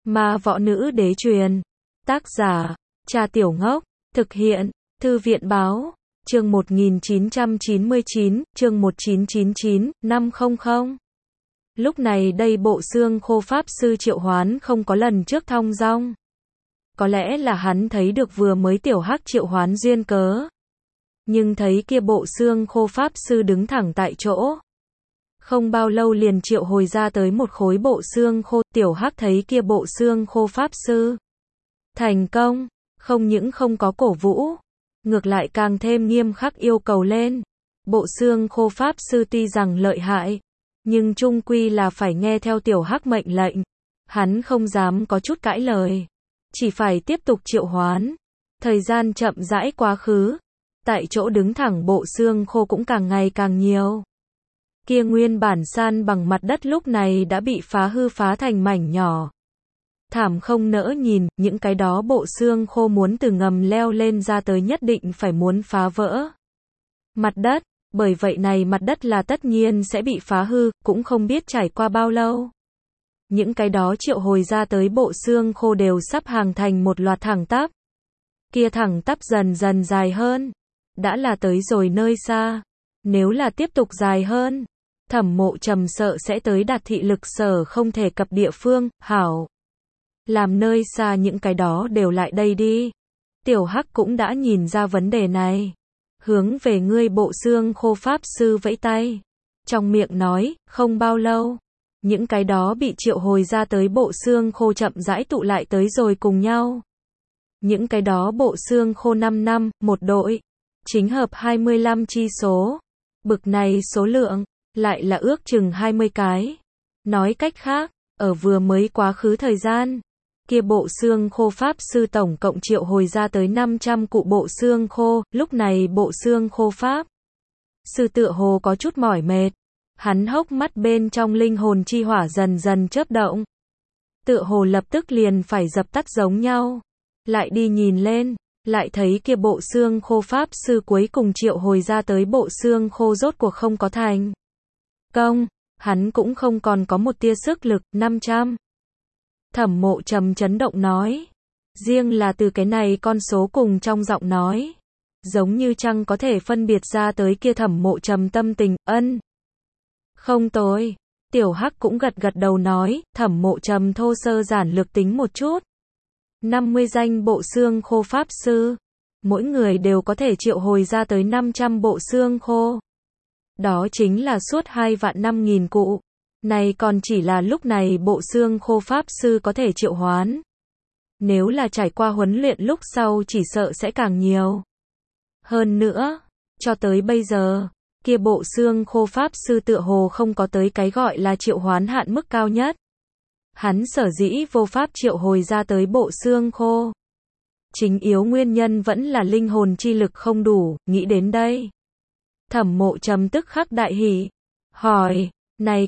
Ma võ nữ đế truyền. Tác giả, Cha Tiểu Ngốc. Thực hiện, Thư viện báo. Chương 1999, chương 1999, 500. Lúc này đây bộ xương khô pháp sư triệu hoán không có lần trước thong dong. Có lẽ là hắn thấy được vừa mới tiểu hắc triệu hoán duyên cớ. Nhưng thấy kia bộ xương khô pháp sư đứng thẳng tại chỗ. Không bao lâu liền triệu hồi ra tới một khối bộ xương khô, tiểu hắc thấy kia bộ xương khô pháp sư. Thành công, không những không có cổ vũ, ngược lại càng thêm nghiêm khắc yêu cầu lên. Bộ xương khô pháp sư tuy rằng lợi hại, nhưng chung quy là phải nghe theo tiểu hắc mệnh lệnh. Hắn không dám có chút cãi lời, chỉ phải tiếp tục triệu hoán. Thời gian chậm rãi quá khứ, tại chỗ đứng thẳng bộ xương khô cũng càng ngày càng nhiều. Kia nguyên bản san bằng mặt đất lúc này đã bị phá hư phá thành mảnh nhỏ. Thảm không nỡ nhìn, những cái đó bộ xương khô muốn từ ngầm leo lên ra tới nhất định phải muốn phá vỡ mặt đất, bởi vậy này mặt đất là tất nhiên sẽ bị phá hư, cũng không biết trải qua bao lâu. Những cái đó triệu hồi ra tới bộ xương khô đều sắp hàng thành một loạt thẳng tắp. Kia thẳng tắp dần dần dài hơn, đã là tới rồi nơi xa. Nếu là tiếp tục dài hơn, Thẩm Mộ Trầm sợ sẽ tới đạt thị lực sở không thể cập địa phương. Hảo, làm nơi xa những cái đó đều lại đây đi. Tiểu Hắc cũng đã nhìn ra vấn đề này, hướng về ngươi bộ xương khô pháp sư vẫy tay, trong miệng nói. Không bao lâu, những cái đó bị triệu hồi ra tới bộ xương khô chậm rãi tụ lại tới rồi cùng nhau. Những cái đó bộ xương khô 5 năm, một đội, chính hợp 25 chi số. Bực này số lượng, lại là ước chừng 20 cái. Nói cách khác, ở vừa mới quá khứ thời gian, kia bộ xương khô pháp sư tổng cộng triệu hồi ra tới 500 cụ bộ xương khô. Lúc này bộ xương khô pháp sư tựa hồ có chút mỏi mệt. Hắn hốc mắt bên trong linh hồn chi hỏa dần dần chớp động. Tựa hồ lập tức liền phải dập tắt giống nhau. Lại đi nhìn lên, lại thấy kia bộ xương khô pháp sư cuối cùng triệu hồi ra tới bộ xương khô rốt cuộc không có thành công. Hắn cũng không còn có một tia sức lực. 500. Thẩm Mộ Trầm chấn động nói. Riêng là từ cái này con số cùng trong giọng nói, giống như chăng có thể phân biệt ra tới kia Thẩm Mộ Trầm tâm tình. Ân, không tồi. Tiểu Hắc cũng gật gật đầu nói. Thẩm Mộ Trầm thô sơ giản lược tính một chút. 50 danh bộ xương khô pháp sư, mỗi người đều có thể triệu hồi ra tới 500 bộ xương khô. Đó chính là suốt 2.500.000 cụ. Này còn chỉ là lúc này bộ xương khô pháp sư có thể triệu hoán. Nếu là trải qua huấn luyện lúc sau chỉ sợ sẽ càng nhiều. Hơn nữa, cho tới bây giờ, kia bộ xương khô pháp sư tựa hồ không có tới cái gọi là triệu hoán hạn mức cao nhất. Hắn sở dĩ vô pháp triệu hồi ra tới bộ xương khô, chính yếu nguyên nhân vẫn là linh hồn chi lực không đủ. Nghĩ đến đây, Thẩm Mộ Trầm tức khắc đại hỉ, hỏi, này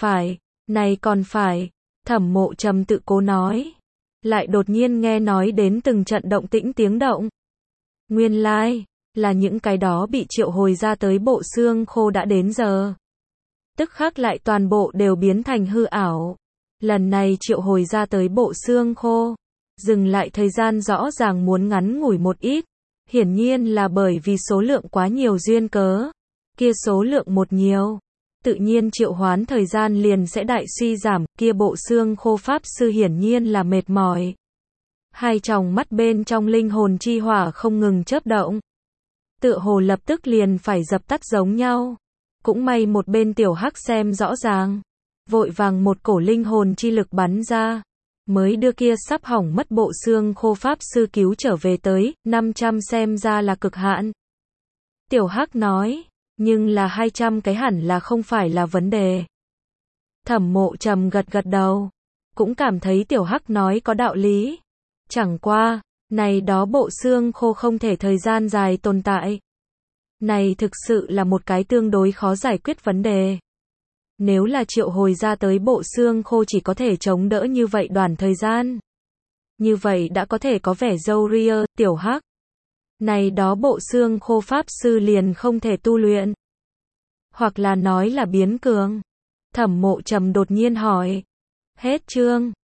còn phải, Thẩm Mộ Trầm tự cố nói, lại đột nhiên nghe nói đến từng trận động tĩnh tiếng động. Nguyên lai, là những cái đó bị triệu hồi ra tới bộ xương khô đã đến giờ. Tức khắc lại toàn bộ đều biến thành hư ảo. Lần này triệu hồi ra tới bộ xương khô, dừng lại thời gian rõ ràng muốn ngắn ngủi một ít. Hiển nhiên là bởi vì số lượng quá nhiều duyên cớ. Kia số lượng một nhiều, tự nhiên triệu hoán thời gian liền sẽ đại suy giảm. Kia bộ xương khô pháp sư hiển nhiên là mệt mỏi. Hai tròng mắt bên trong linh hồn chi hỏa không ngừng chớp động. Tựa hồ lập tức liền phải dập tắt giống nhau. Cũng may một bên tiểu hắc xem rõ ràng, vội vàng một cổ linh hồn chi lực bắn ra, mới đưa kia sắp hỏng mất bộ xương khô pháp sư cứu trở về tới. 500 xem ra là cực hạn. Tiểu Hắc nói, nhưng là 200 cái hẳn là không phải là vấn đề. Thẩm Mộ Trầm gật gật đầu, cũng cảm thấy Tiểu Hắc nói có đạo lý. Chẳng qua, này đó bộ xương khô không thể thời gian dài tồn tại. Này thực sự là một cái tương đối khó giải quyết vấn đề. Nếu là triệu hồi ra tới bộ xương khô chỉ có thể chống đỡ như vậy đoạn thời gian, như vậy đã có thể có vẻ râu ria. Tiểu Hắc, này đó bộ xương khô pháp sư liền không thể tu luyện, hoặc là nói là biến cường? Thẩm Mộ Trầm đột nhiên hỏi. Hết chương.